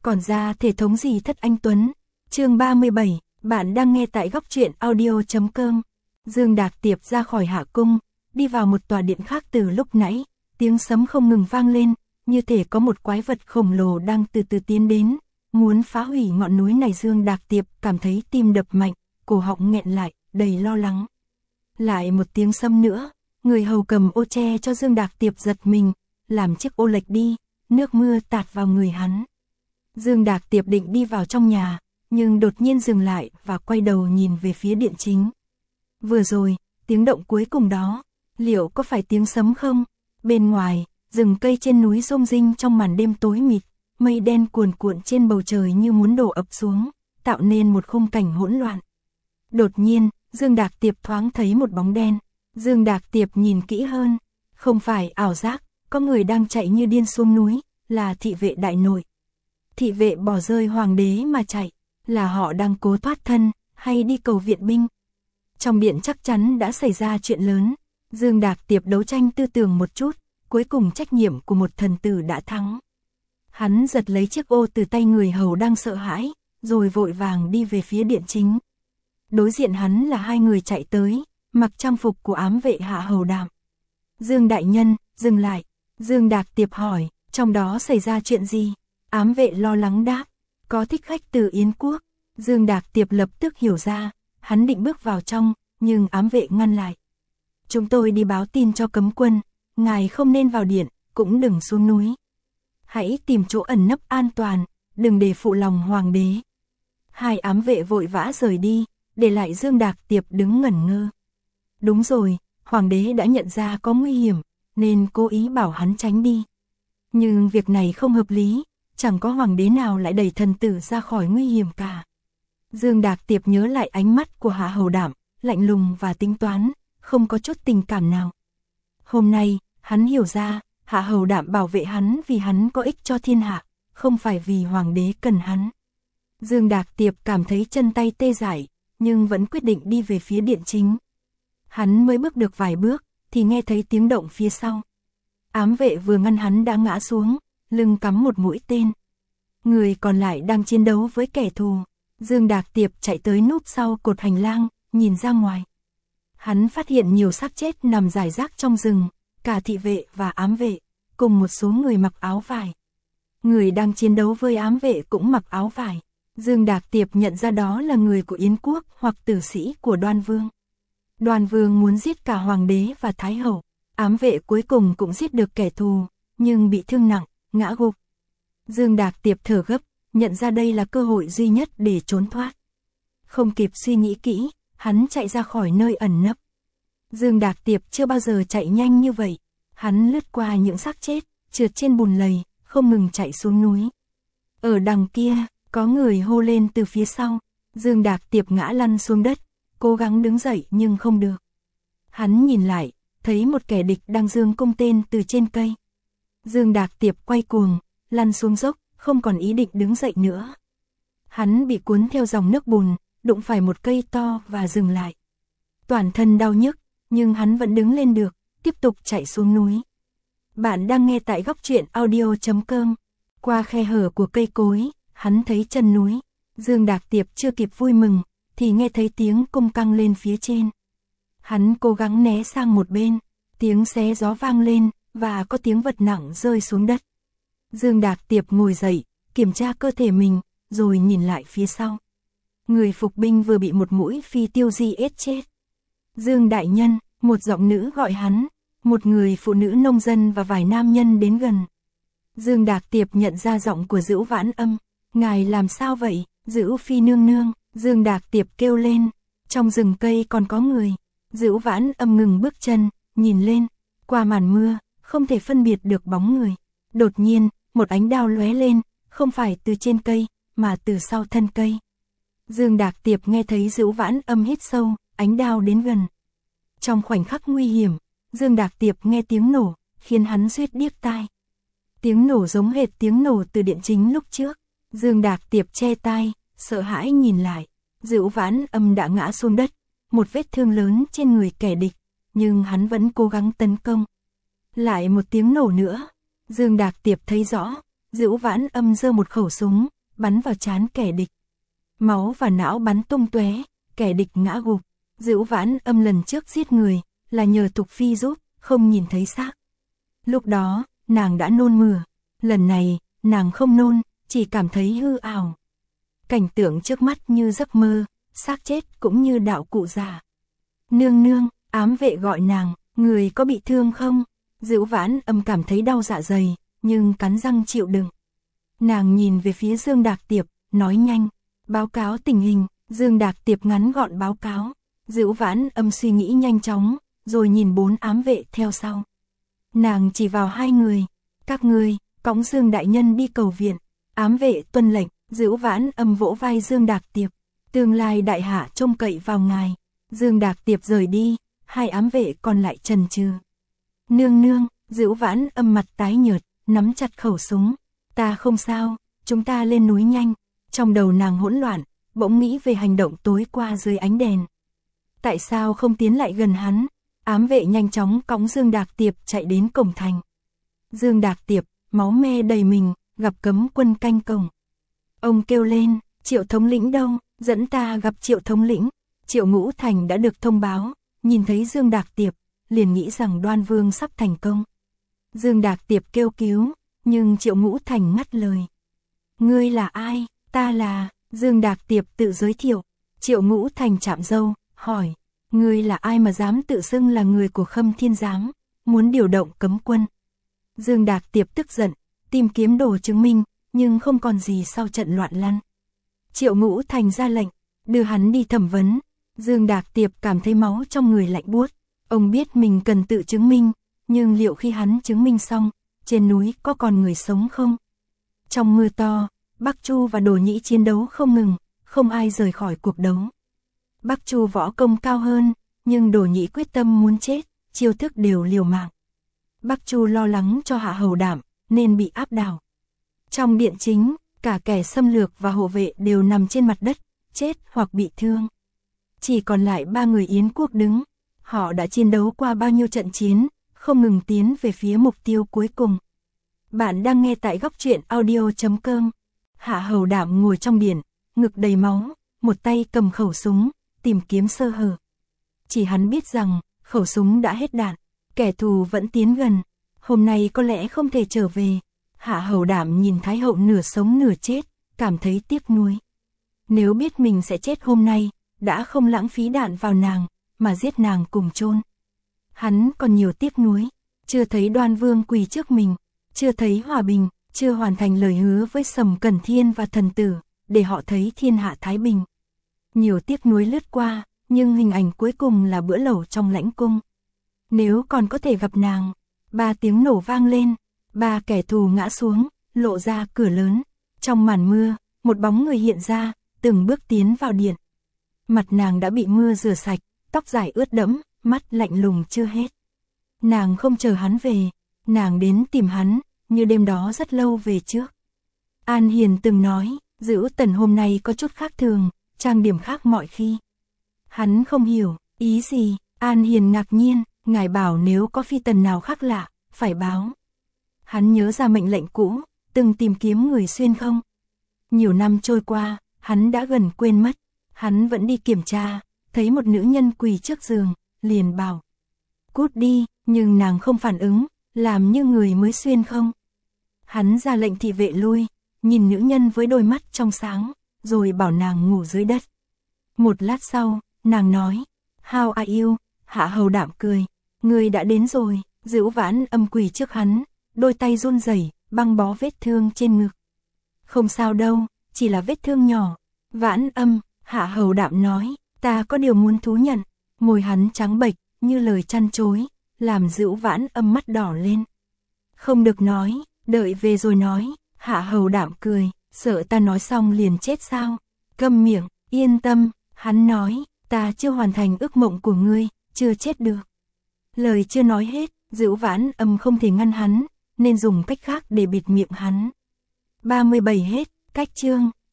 còn ra thể thống gì thất anh Tuấn. Chương 37, bạn đang nghe tại góc truyện audio.com. Dương Đạc Tiệp ra khỏi Hạ Cung, đi vào một tòa điện khác từ lúc nãy, tiếng sấm không ngừng vang lên, như thể có một quái vật khổng lồ đang từ từ tiến đến, muốn phá hủy ngọn núi này. Dương Đạc Tiệp cảm thấy tim đập mạnh, cổ họng nghẹn lại, đầy lo lắng. Lại một tiếng sấm nữa, người hầu cầm ô che cho Dương Đạc Tiệp giật mình, làm chiếc ô lệch đi, nước mưa tạt vào người hắn. Dương Đạc Tiệp định đi vào trong nhà, nhưng đột nhiên dừng lại và quay đầu nhìn về phía điện chính. Vừa rồi, tiếng động cuối cùng đó, liệu có phải tiếng sấm không? Bên ngoài, rừng cây trên núi rôm rinh trong màn đêm tối mịt, mây đen cuồn cuộn trên bầu trời như muốn đổ ập xuống, tạo nên một khung cảnh hỗn loạn. Đột nhiên, Dương Đạc Tiệp thoáng thấy một bóng đen. Dương Đạc Tiệp nhìn kỹ hơn, không phải ảo giác, có người đang chạy như điên xuống núi, là thị vệ đại nội. Thị vệ bỏ rơi hoàng đế mà chạy, là họ đang cố thoát thân, hay đi cầu viện binh. Trong điện chắc chắn đã xảy ra chuyện lớn. Dương Đạc Tiệp đấu tranh tư tưởng một chút, cuối cùng trách nhiệm của một thần tử đã thắng. Hắn giật lấy chiếc ô từ tay người hầu đang sợ hãi, rồi vội vàng đi về phía điện chính. Đối diện hắn là hai người chạy tới, mặc trang phục của ám vệ Hạ Hầu Đạm. Dương đại nhân, dừng lại. Dương Đạc Tiệp hỏi, trong đó xảy ra chuyện gì? Ám vệ lo lắng đáp, có thích khách từ Yến Quốc. Dương Đạc Tiệp lập tức hiểu ra, hắn định bước vào trong, nhưng ám vệ ngăn lại. Chúng tôi đi báo tin cho cấm quân, ngài không nên vào điện, cũng đừng xuống núi. Hãy tìm chỗ ẩn nấp an toàn, đừng để phụ lòng hoàng đế. Hai ám vệ vội vã rời đi, để lại Dương Đạc Tiệp đứng ngẩn ngơ. Đúng rồi, hoàng đế đã nhận ra có nguy hiểm, nên cố ý bảo hắn tránh đi. Nhưng việc này không hợp lý, chẳng có hoàng đế nào lại đẩy thần tử ra khỏi nguy hiểm cả. Dương Đạc Tiệp nhớ lại ánh mắt của Hạ Hầu Đạm, lạnh lùng và tính toán, không có chút tình cảm nào. Hôm nay, hắn hiểu ra, Hạ Hầu Đạm bảo vệ hắn vì hắn có ích cho thiên hạ, không phải vì hoàng đế cần hắn. Dương Đạc Tiệp cảm thấy chân tay tê dại, nhưng vẫn quyết định đi về phía điện chính. Hắn mới bước được vài bước, thì nghe thấy tiếng động phía sau. Ám vệ vừa ngăn hắn đã ngã xuống, lưng cắm một mũi tên. Người còn lại đang chiến đấu với kẻ thù. Dương Đạc Tiệp chạy tới núp sau cột hành lang, nhìn ra ngoài. Hắn phát hiện nhiều xác chết nằm rải rác trong rừng, cả thị vệ và ám vệ, cùng một số người mặc áo vải. Người đang chiến đấu với ám vệ cũng mặc áo vải. Dương Đạc Tiệp nhận ra đó là người của Yến Quốc hoặc tử sĩ của Đoan Vương. Đoan Vương muốn giết cả hoàng đế và thái hậu. Ám vệ cuối cùng cũng giết được kẻ thù, nhưng bị thương nặng, ngã gục. Dương Đạc Tiệp thở gấp, nhận ra đây là cơ hội duy nhất để trốn thoát. Không kịp suy nghĩ kỹ, hắn chạy ra khỏi nơi ẩn nấp. Dương Đạc Tiệp chưa bao giờ chạy nhanh như vậy. Hắn lướt qua những xác chết, trượt trên bùn lầy, không ngừng chạy xuống núi. Ở đằng kia, có người hô lên từ phía sau. Dương Đạc Tiệp ngã lăn xuống đất, cố gắng đứng dậy nhưng không được. Hắn nhìn lại, thấy một kẻ địch đang giương cung tên từ trên cây. Dương Đạc Tiệp quay cuồng, lăn xuống dốc, không còn ý định đứng dậy nữa. Hắn bị cuốn theo dòng nước bùn, đụng phải một cây to và dừng lại. Toàn thân đau nhức, nhưng hắn vẫn đứng lên được, tiếp tục chạy xuống núi. Bạn đang nghe tại góc truyện audio.com. Qua khe hở của cây cối, hắn thấy chân núi. Dương Đạc Tiệp chưa kịp vui mừng, thì nghe thấy tiếng cung căng lên phía trên. Hắn cố gắng né sang một bên, tiếng xé gió vang lên, và có tiếng vật nặng rơi xuống đất. Dương Đạc Tiệp ngồi dậy, kiểm tra cơ thể mình, rồi nhìn lại phía sau. Người phục binh vừa bị một mũi phi tiêu giết chết. Dương đại nhân, một giọng nữ gọi hắn, một người phụ nữ nông dân và vài nam nhân đến gần. Dương Đạc Tiệp nhận ra giọng của Dữu Vãn Âm. Ngài làm sao vậy, Dữu phi nương nương? Dương Đạc Tiệp kêu lên. Trong rừng cây còn có người. Dữu Vãn Âm ngừng bước chân, nhìn lên. Qua màn mưa, không thể phân biệt được bóng người. Đột nhiên, một ánh đao lóe lên, không phải từ trên cây, mà từ sau thân cây. Dương Đạc Tiệp nghe thấy Dữu Vãn Âm hít sâu, ánh đao đến gần. Trong khoảnh khắc nguy hiểm, Dương Đạc Tiệp nghe tiếng nổ, khiến hắn suýt điếc tai. Tiếng nổ giống hệt tiếng nổ từ điện chính lúc trước. Dương Đạc Tiệp che tai, sợ hãi nhìn lại. Dữu Vãn Âm đã ngã xuống đất, một vết thương lớn trên người kẻ địch, nhưng hắn vẫn cố gắng tấn công. Lại một tiếng nổ nữa. Dương Đạc Tiệp thấy rõ, Dữu Vãn Âm giơ một khẩu súng, bắn vào trán kẻ địch. Máu và não bắn tung tóe, kẻ địch ngã gục. Dữu Vãn Âm lần trước giết người, là nhờ Thục Phi giúp, không nhìn thấy xác. Lúc đó, nàng đã nôn mửa. Lần này, nàng không nôn, chỉ cảm thấy hư ảo. Cảnh tượng trước mắt như giấc mơ, xác chết cũng như đạo cụ già. Nương nương, ám vệ gọi nàng, người có bị thương không? Dữu Vãn Âm cảm thấy đau dạ dày, nhưng cắn răng chịu đựng. Nàng nhìn về phía Dương Đạc Tiệp, nói nhanh, báo cáo tình hình. Dương Đạc Tiệp ngắn gọn báo cáo. Dữu Vãn Âm suy nghĩ nhanh chóng, rồi nhìn 4 ám vệ theo sau. Nàng chỉ vào 2 người, các ngươi, cõng Dương đại nhân đi cầu viện. Ám vệ tuân lệnh. Dữu Vãn Âm vỗ vai Dương Đạc Tiệp, tương lai đại hạ trông cậy vào ngài. Dương Đạc Tiệp rời đi, 2 ám vệ còn lại chần chừ. Nương nương, Dữu Vãn Âm mặt tái nhợt, nắm chặt khẩu súng. Ta không sao, chúng ta lên núi nhanh. Trong đầu nàng hỗn loạn, bỗng nghĩ về hành động tối qua dưới ánh đèn. Tại sao không tiến lại gần hắn? Ám vệ nhanh chóng cõng Dương Đạc Tiệp chạy đến cổng thành. Dương Đạc Tiệp, máu me đầy mình, gặp cấm quân canh cổng. Ông kêu lên, Triệu thống lĩnh đâu, dẫn ta gặp Triệu thống lĩnh. Triệu Ngũ Thành đã được thông báo, nhìn thấy Dương Đạc Tiệp, liền nghĩ rằng Đoan Vương sắp thành công. Dương Đạc Tiệp kêu cứu, nhưng Triệu Ngũ Thành ngắt lời. Ngươi là ai? Ta là... Dương Đạc Tiệp tự giới thiệu. Triệu Ngũ Thành chạm râu, hỏi, ngươi là ai mà dám tự xưng là người của Khâm Thiên Giám, muốn điều động cấm quân? Dương Đạc Tiệp tức giận, tìm kiếm đồ chứng minh, nhưng không còn gì sau trận loạn lăn. Triệu Ngũ Thành ra lệnh, đưa hắn đi thẩm vấn. Dương Đạc Tiệp cảm thấy máu trong người lạnh buốt. Ông biết mình cần tự chứng minh, nhưng liệu khi hắn chứng minh xong, trên núi có còn người sống không? Trong mưa to, Bắc Chu và Đồ Nhĩ chiến đấu không ngừng, không ai rời khỏi cuộc đấu. Bắc Chu võ công cao hơn, nhưng Đồ Nhĩ quyết tâm muốn chết, chiêu thức đều liều mạng. Bắc Chu lo lắng cho Hạ Hầu Đạm, nên bị áp đảo. Trong điện chính, cả kẻ xâm lược và hộ vệ đều nằm trên mặt đất, chết hoặc bị thương. Chỉ còn lại 3 người Yến quốc đứng. Họ đã chiến đấu qua bao nhiêu trận chiến, không ngừng tiến về phía mục tiêu cuối cùng. Bạn đang nghe tại góc truyện audio.com. Hạ Hầu Đạm ngồi trong biển, ngực đầy máu, một tay cầm khẩu súng, tìm kiếm sơ hở. Chỉ hắn biết rằng, khẩu súng đã hết đạn, kẻ thù vẫn tiến gần. Hôm nay có lẽ không thể trở về. Hạ Hầu Đạm nhìn Thái hậu nửa sống nửa chết, cảm thấy tiếc nuối. Nếu biết mình sẽ chết hôm nay, đã không lãng phí đạn vào nàng, mà giết nàng cùng chôn. Hắn còn nhiều tiếc nuối, chưa thấy Đoan Vương quỳ trước mình, chưa thấy hòa bình, chưa hoàn thành lời hứa với Sầm Cẩn Thiên và thần tử, để họ thấy thiên hạ thái bình. Nhiều tiếc nuối lướt qua, nhưng hình ảnh cuối cùng là bữa lẩu trong lãnh cung. Nếu còn có thể gặp nàng, 3 tiếng nổ vang lên, 3 kẻ thù ngã xuống, lộ ra cửa lớn. Trong màn mưa, một bóng người hiện ra, từng bước tiến vào điện. Mặt nàng đã bị mưa rửa sạch, tóc dài ướt đẫm, mắt lạnh lùng chưa hết. Nàng không chờ hắn về, nàng đến tìm hắn, như đêm đó rất lâu về trước. An Hiền từng nói, Dữu Tần hôm nay có chút khác thường, trang điểm khác mọi khi. Hắn không hiểu, ý gì? An Hiền ngạc nhiên, ngài bảo nếu có phi tần nào khác lạ, phải báo. Hắn nhớ ra mệnh lệnh cũ, từng tìm kiếm người xuyên không. Nhiều năm trôi qua, hắn đã gần quên mất. Hắn vẫn đi kiểm tra, thấy một nữ nhân quỳ trước giường, liền bảo. Cút đi, nhưng nàng không phản ứng, làm như người mới xuyên không. Hắn ra lệnh thị vệ lui, nhìn nữ nhân với đôi mắt trong sáng, rồi bảo nàng ngủ dưới đất. Một lát sau, nàng nói, How are you? Hạ Hầu Đạm cười, người đã đến rồi. Dữu Vãn Âm quỳ trước hắn, đôi tay run rẩy, băng bó vết thương trên ngực. Không sao đâu, chỉ là vết thương nhỏ. Vãn Âm, Hạ Hầu Đạm nói, ta có điều muốn thú nhận. Môi hắn trắng bệch, như lời trăn trối, làm Dữu Vãn Âm mắt đỏ lên. Không được nói, đợi về rồi nói. Hạ Hầu Đạm cười, sợ ta nói xong liền chết sao? Câm miệng, yên tâm, hắn nói, ta chưa hoàn thành ước mộng của ngươi, chưa chết được. Lời chưa nói hết, Dữu Vãn Âm không thể ngăn hắn, nên dùng cách khác để bịt miệng hắn. 37 hết, cách chương.